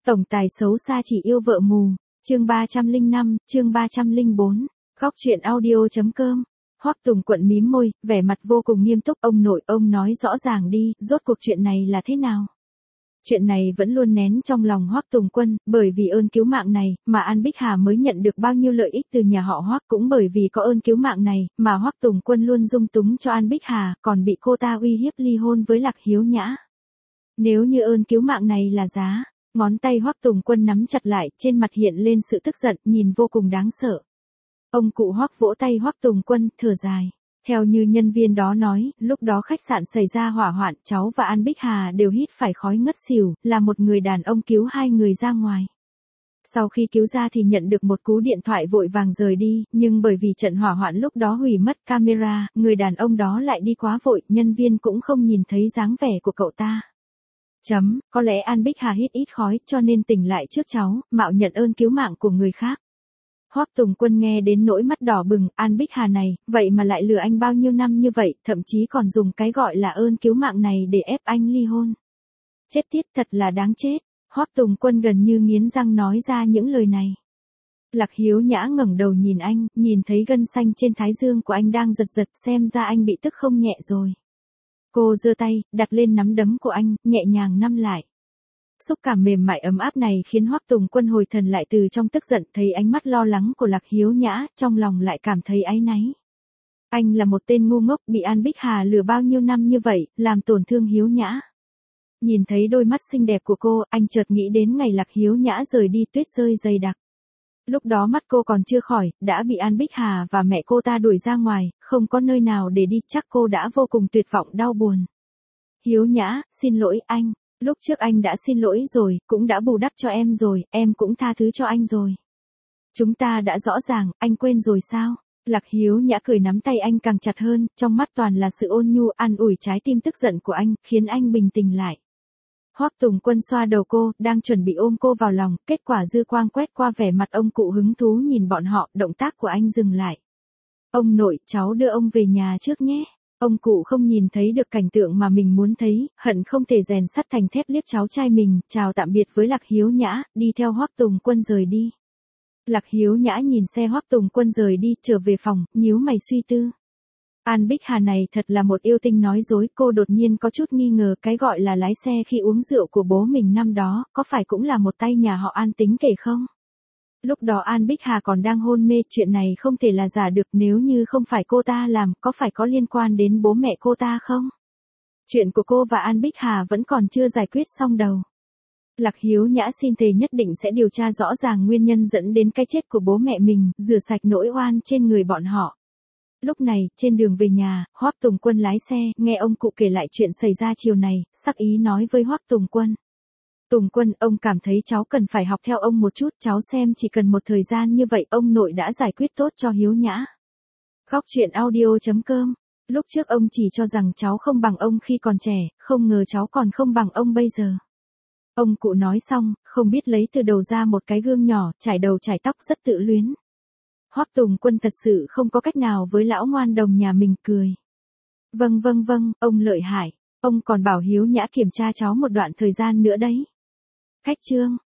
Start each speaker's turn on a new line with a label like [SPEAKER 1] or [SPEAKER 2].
[SPEAKER 1] Tổng tài xấu xa chỉ yêu vợ mù. Chương 305, chương 304. Góc truyện audio.com. Hoắc Tùng Quận mím môi, vẻ mặt vô cùng nghiêm túc. Ông nội, ông nói rõ ràng đi, rốt cuộc chuyện này là thế nào? Chuyện này vẫn luôn nén trong lòng Hoắc Tùng Quân, bởi vì ơn cứu mạng này, mà An Bích Hà mới nhận được bao nhiêu lợi ích từ nhà họ Hoắc, cũng bởi vì có ơn cứu mạng này, mà Hoắc Tùng Quân luôn dung túng cho An Bích Hà, còn bị cô ta uy hiếp ly hôn với Lạc Hiếu Nhã. Nếu như ơn cứu mạng này là giá, ngón tay Hoắc Tùng Quân nắm chặt lại, trên mặt hiện lên sự tức giận, nhìn vô cùng đáng sợ. Ông cụ Hoắc vỗ tay Hoắc Tùng Quân, thở dài. Theo như nhân viên đó nói, lúc đó khách sạn xảy ra hỏa hoạn, cháu và An Bích Hà đều hít phải khói ngất xỉu, là một người đàn ông cứu hai người ra ngoài. Sau khi cứu ra thì nhận được một cú điện thoại vội vàng rời đi, nhưng bởi vì trận hỏa hoạn lúc đó hủy mất camera, người đàn ông đó lại đi quá vội, nhân viên cũng không nhìn thấy dáng vẻ của cậu ta. Có lẽ An Bích Hà hít ít khói cho nên tỉnh lại trước cháu, mạo nhận ơn cứu mạng của người khác. Hoắc Tùng Quân nghe đến nỗi mắt đỏ bừng, An Bích Hà này, vậy mà lại lừa anh bao nhiêu năm như vậy, thậm chí còn dùng cái gọi là ơn cứu mạng này để ép anh ly hôn. Chết tiết, thật là đáng chết. Hoắc Tùng Quân gần như nghiến răng nói ra những lời này. Lạc Hiếu Nhã ngẩng đầu nhìn anh, nhìn thấy gân xanh trên thái dương của anh đang giật giật, xem ra anh bị tức không nhẹ rồi. Cô giơ tay, đặt lên nắm đấm của anh, nhẹ nhàng nắm lại. Xúc cảm mềm mại ấm áp này khiến Hoắc Tùng Quân hồi thần lại từ trong tức giận, thấy ánh mắt lo lắng của Lạc Hiếu Nhã, trong lòng lại cảm thấy áy náy. Anh là một tên ngu ngốc, bị An Bích Hà lừa bao nhiêu năm như vậy, làm tổn thương Hiếu Nhã. Nhìn thấy đôi mắt xinh đẹp của cô, anh chợt nghĩ đến ngày Lạc Hiếu Nhã rời đi, tuyết rơi dày đặc. Lúc đó mắt cô còn chưa khỏi, đã bị An Bích Hà và mẹ cô ta đuổi ra ngoài, không có nơi nào để đi, chắc cô đã vô cùng tuyệt vọng đau buồn. Hiếu Nhã, xin lỗi anh. Lúc trước anh đã xin lỗi rồi, cũng đã bù đắp cho em rồi, em cũng tha thứ cho anh rồi. Chúng ta đã rõ ràng, anh quên rồi sao? Lạc Hiếu Nhã cười nắm tay anh càng chặt hơn, trong mắt toàn là sự ôn nhu, an ủi trái tim tức giận của anh, khiến anh bình tĩnh lại. Hoắc Tùng Quân xoa đầu cô, đang chuẩn bị ôm cô vào lòng, kết quả dư quang quét qua vẻ mặt ông cụ hứng thú nhìn bọn họ, động tác của anh dừng lại. Ông nội, cháu đưa ông về nhà trước nhé. Ông cụ không nhìn thấy được cảnh tượng mà mình muốn thấy, hận không thể rèn sắt thành thép liếc cháu trai mình, chào tạm biệt với Lạc Hiếu Nhã, đi theo Hoắc Tùng Quân rời đi. Lạc Hiếu Nhã nhìn xe Hoắc Tùng Quân rời đi, trở về phòng, nhíu mày suy tư. An Bích Hà này thật là một yêu tinh nói dối, cô đột nhiên có chút nghi ngờ cái gọi là lái xe khi uống rượu của bố mình năm đó, có phải cũng là một tay nhà họ An tính kể không? Lúc đó An Bích Hà còn đang hôn mê, chuyện này không thể là giả được, nếu như không phải cô ta làm, có phải có liên quan đến bố mẹ cô ta không? Chuyện của cô và An Bích Hà vẫn còn chưa giải quyết xong đâu. Lạc Hiếu Nhã xin thề nhất định sẽ điều tra rõ ràng nguyên nhân dẫn đến cái chết của bố mẹ mình, rửa sạch nỗi oan trên người bọn họ. Lúc này, trên đường về nhà, Hoắc Tùng Quân lái xe, nghe ông cụ kể lại chuyện xảy ra chiều này, sắc ý nói với Hoắc Tùng Quân. Tùng Quân, ông cảm thấy cháu cần phải học theo ông một chút, cháu xem chỉ cần một thời gian như vậy ông nội đã giải quyết tốt cho Hiếu Nhã. Góc truyện audio.com. Lúc trước ông chỉ cho rằng cháu không bằng ông khi còn trẻ, không ngờ cháu còn không bằng ông bây giờ. Ông cụ nói xong, không biết lấy từ đầu ra một cái gương nhỏ, trải đầu trải tóc rất tự luyến. Hoắc Tùng Quân thật sự không có cách nào với lão ngoan đồng nhà mình, cười. Vâng, ông lợi hại, ông còn bảo Hiếu Nhã kiểm tra cháu một đoạn thời gian nữa đấy. Cách chương.